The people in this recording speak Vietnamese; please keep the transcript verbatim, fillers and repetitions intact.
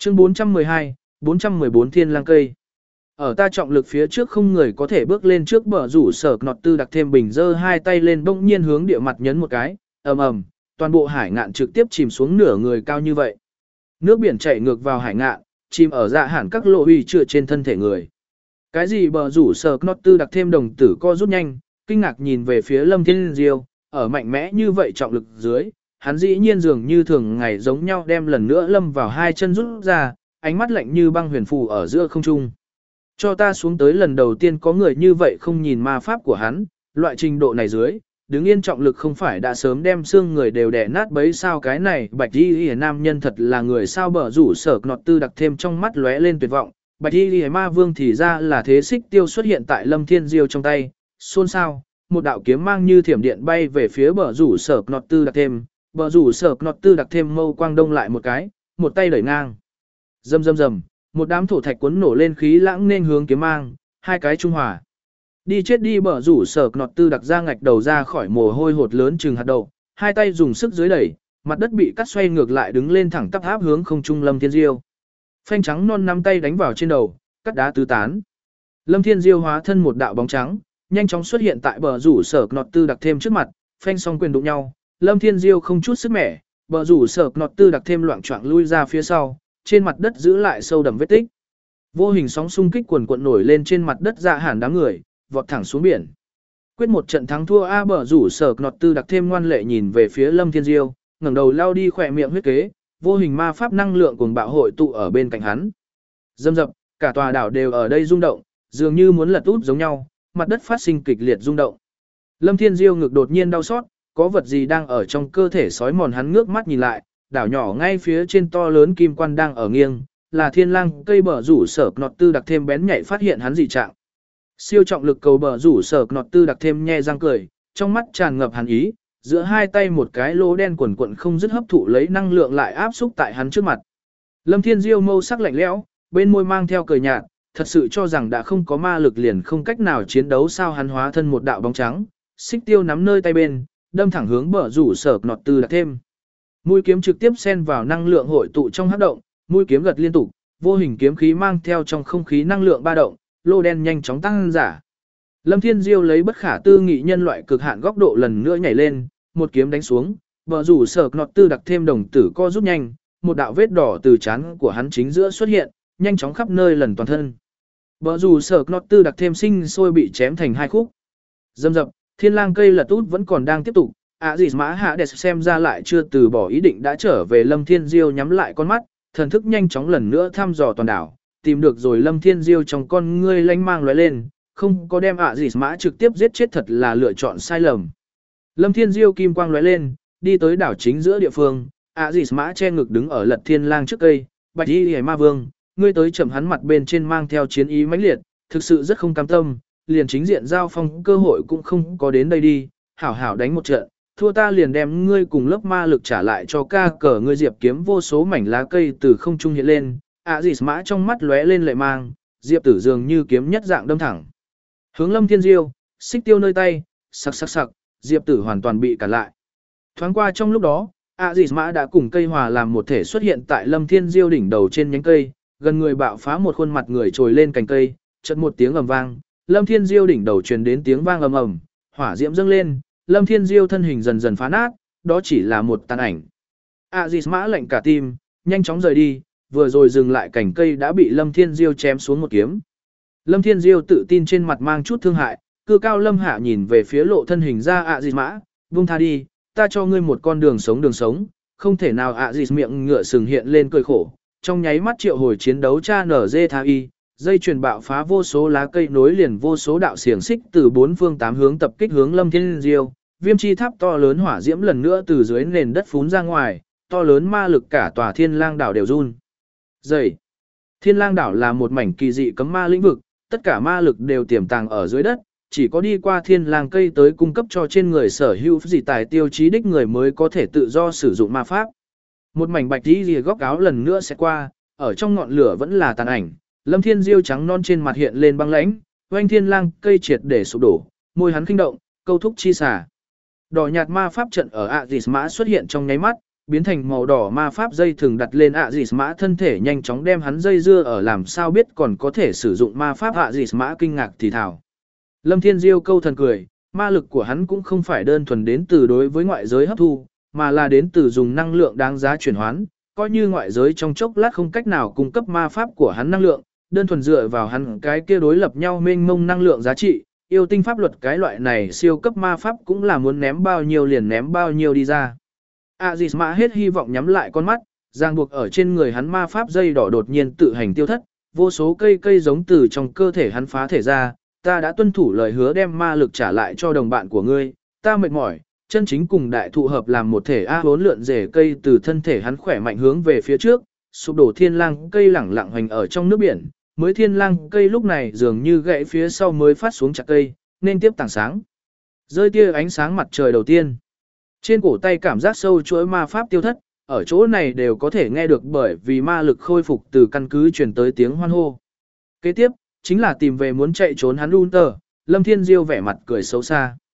Chương bốn trăm mười hai, bốn trăm mười bốn Thiên Lang Cây. Ở ta trọng lực phía trước không người có thể bước lên trước bờ rủ sở nọt tư đặc thêm bình giơ hai tay lên bỗng nhiên hướng địa mặt nhấn một cái, ầm ầm, toàn bộ hải ngạn trực tiếp chìm xuống nửa người cao như vậy. Nước biển chảy ngược vào hải ngạn, chìm ở dạ hẳn các lộ huy chưa trên thân thể người. Cái gì bờ rủ sở nọt tư đặc thêm đồng tử co rút nhanh, kinh ngạc nhìn về phía Lâm Thiên Diêu, ở mạnh mẽ như vậy trọng lực dưới, hắn dĩ nhiên dường như thường ngày giống nhau đem lần nữa lâm vào hai chân rút ra, ánh mắt lạnh như băng huyền phù ở giữa không trung. Cho ta xuống tới lần đầu tiên có người như vậy không nhìn ma pháp của hắn, loại trình độ này dưới, đứng yên trọng lực không phải đã sớm đem xương người đều đẻ nát bấy sao cái này bạch y nam nhân thật là người sao bở rủ sở nọt tư đặc thêm trong mắt lóe lên tuyệt vọng, bạch y ma vương thì ra là thế xích tiêu xuất hiện tại Lâm Thiên Diêu trong tay, xôn xao, một đạo kiếm mang như thiểm điện bay về phía bờ rủ sở nọt tư đặc thêm, bờ rủ sở nọt tư đặc thêm mâu quang đông lại một cái, một tay đẩy ngang. Rầm rầm rầm, một đám thổ thạch cuốn nổ lên khí lãng nên hướng kiếm mang, hai cái trung hòa. Đi chết đi bở rủ sở nọt tư đặc ra ngạch đầu ra khỏi mồ hôi hột lớn chừng hạt đậu, hai tay dùng sức dưới đẩy, mặt đất bị cắt xoay ngược lại đứng lên thẳng tắp áp hướng không trung Lâm Thiên Diêu. Phanh trắng non nắm tay đánh vào trên đầu, cắt đá tứ tán. Lâm Thiên Diêu hóa thân một đạo bóng trắng, nhanh chóng xuất hiện tại bờ rủ sở nọt tư đặc thêm trước mặt, phanh song quyền đụng nhau, Lâm Thiên Diêu không chút sức mẻ, bờ rủ sở nọt tư đặc thêm loạng choạng lui ra phía sau, trên mặt đất giữ lại sâu đậm vết tích. Vô hình sóng xung kích quần quận nổi lên trên mặt đất dạ hàn đám người, vọt thẳng xuống biển. Quyết một trận thắng thua a bờ rủ sở nọt tư đặc thêm ngoan lệ nhìn về phía Lâm Thiên Diêu, ngẩng đầu lao đi khỏe miệng huyết kế, vô hình ma pháp năng lượng cuồng bạo hội tụ ở bên cạnh hắn. Dâm dập, cả tòa đảo đều ở đây rung động, dường như muốn lật úp giống nhau, mặt đất phát sinh kịch liệt rung động. Lâm Thiên Diêu ngực đột nhiên đau xót, có vật gì đang ở trong cơ thể sói mòn hắn ngước mắt nhìn lại, đảo nhỏ ngay phía trên to lớn kim quan đang ở nghiêng, là Thiên Lang cây bờ rủ sở nọt tư đặc thêm bén nhạy phát hiện hắn dị trạng. Siêu trọng lực cầu bờ rủ sở nọt tư đặc thêm nhe răng cười, trong mắt tràn ngập hàn ý, giữa hai tay một cái lỗ đen quần quần không dứt hấp thụ lấy năng lượng lại áp xúc tại hắn trước mặt. Lâm Thiên Diêu mâu sắc lạnh lẽo, bên môi mang theo cười nhạt, thật sự cho rằng đã không có ma lực liền không cách nào chiến đấu sao hắn hóa thân một đạo bóng trắng, xích tiêu nắm nơi tay bên, đâm thẳng hướng bờ rủ sở nọt tư đặc thêm. Mũi kiếm trực tiếp xen vào năng lượng hội tụ trong hấp động, mũi kiếm gật liên tục, vô hình kiếm khí mang theo trong không khí năng lượng ba động, lô đen nhanh chóng tăng giả. Lâm Thiên Diêu lấy bất khả tư nghị nhân loại cực hạn góc độ lần nữa nhảy lên, một kiếm đánh xuống, bờ rủ sở nọt tư đặc thêm đồng tử co rút nhanh, một đạo vết đỏ từ trán của hắn chính giữa xuất hiện, nhanh chóng khắp nơi lần toàn thân. Bờ rủ sở nọt tư đặc thêm sinh sôi bị chém thành hai khúc. Dâm dập, Thiên Lang cây lật út vẫn còn đang tiếp tục, ạ dịt mã hạ đẹp xem ra lại chưa từ bỏ ý định đã trở về. Lâm Thiên Diêu nhắm lại con mắt, thần thức nhanh chóng lần nữa thăm dò toàn đảo, tìm được rồi Lâm Thiên Diêu trong con ngươi lanh mang lóe lên, không có đem ạ dịt mã trực tiếp giết chết thật là lựa chọn sai lầm. Lâm Thiên Diêu kim quang lóe lên, đi tới đảo chính giữa địa phương, ạ dịt mã che ngực đứng ở lật Thiên Lang trước cây, bạch y hề ma vương, ngươi tới chậm hắn mặt bên trên mang theo chiến ý mãnh liệt, thực sự rất không cam tâm, liền chính diện giao phong cơ hội cũng không có đến đây đi, hảo hảo đánh một trận, thua ta liền đem ngươi cùng lớp ma lực trả lại cho ca cờ ngươi. Diệp kiếm vô số mảnh lá cây từ không trung hiện lên, ạ dịt mã trong mắt lóe lên lệ mang, diệp tử dường như kiếm nhất dạng đâm thẳng hướng Lâm Thiên Diêu, xích tiêu nơi tay, sặc sặc sặc, diệp tử hoàn toàn bị cản lại. Thoáng qua trong lúc đó, ạ dịt mã đã cùng cây hòa làm một thể xuất hiện tại Lâm Thiên Diêu đỉnh đầu trên nhánh cây, gần người bạo phá một khuôn mặt người trồi lên cành cây, chợt một tiếng ầm vang, Lâm Thiên Diêu đỉnh đầu truyền đến tiếng vang ầm ầm, hỏa diễm dâng lên, Lâm Thiên Diêu thân hình dần dần phá nát, đó chỉ là một tàn ảnh. ạ dịt mã lạnh cả tim, nhanh chóng rời đi, vừa rồi dừng lại cành cây đã bị Lâm Thiên Diêu chém xuống một kiếm. Lâm Thiên Diêu tự tin trên mặt mang chút thương hại, cư cao lâm hạ nhìn về phía lộ thân hình ra ạ dịt mã, buông tha đi, ta cho ngươi một con đường sống đường sống, không thể nào. ạ dịt miệng ngựa sừng hiện lên cười khổ, trong nháy mắt triệu hồi chiến đấu cha nở dê tha y, dây truyền bạo phá vô số lá cây nối liền vô số đạo xiềng xích từ bốn phương tám hướng tập kích hướng Lâm Thiên Diêu, viêm chi tháp to lớn hỏa diễm lần nữa từ dưới nền đất phún ra ngoài, to lớn ma lực cả tòa Thiên Lang đảo đều run rẩy. Thiên Lang đảo là một mảnh kỳ dị cấm ma lĩnh vực, tất cả ma lực đều tiềm tàng ở dưới đất, chỉ có đi qua Thiên Lang cây tới cung cấp cho trên người sở hữu dị tài tiêu chí đích người mới có thể tự do sử dụng ma pháp. Một mảnh bạch tí rìa góc áo lần nữa sẽ qua, ở trong ngọn lửa vẫn là tàn ảnh, Lâm Thiên Diêu trắng non trên mặt hiện lên băng lãnh, oanh Thiên Lang cây triệt để sụp đổ, môi hắn khinh động, câu thúc chi xả. Đỏ nhạt ma pháp trận ở ạ dịt mã xuất hiện trong nháy mắt, biến thành màu đỏ ma pháp dây thường đặt lên ạ dịt mã thân thể nhanh chóng đem hắn dây dưa ở làm sao biết còn có thể sử dụng ma pháp ạ dịt mã kinh ngạc thì thảo. Lâm Thiên Diêu câu thần cười, ma lực của hắn cũng không phải đơn thuần đến từ đối với ngoại giới hấp thu, mà là đến từ dùng năng lượng đáng giá chuyển hoán, coi như ngoại giới trong chốc lát không cách nào cung cấp ma pháp của hắn năng lượng, đơn thuần dựa vào hắn cái kia đối lập nhau mênh mông năng lượng giá trị, yêu tinh pháp luật cái loại này siêu cấp ma pháp cũng là muốn ném bao nhiêu liền ném bao nhiêu đi ra. Azis mã hết hy vọng nhắm lại con mắt, ràng buộc ở trên người hắn ma pháp dây đỏ đột nhiên tự hành tiêu thất, vô số cây cây giống từ trong cơ thể hắn phá thể ra, ta đã tuân thủ lời hứa đem ma lực trả lại cho đồng bạn của ngươi, ta mệt mỏi, chân chính cùng đại thụ hợp làm một thể a bốn lượn rễ cây từ thân thể hắn khỏe mạnh hướng về phía trước, sụp đổ thiên lang cây lẳng lặng hoành ở trong nước biển, mới thiên lang cây lúc này dường như gãy phía sau mới phát xuống chặt cây, nên tiếp tảng sáng. Rơi tia ánh sáng mặt trời đầu tiên. Trên cổ tay cảm giác sâu chuỗi ma pháp tiêu thất, ở chỗ này đều có thể nghe được bởi vì ma lực khôi phục từ căn cứ truyền tới tiếng hoan hô. Kế tiếp, chính là tìm về muốn chạy trốn hắn Hunter, Lâm Thiên Diêu vẻ mặt cười xấu xa.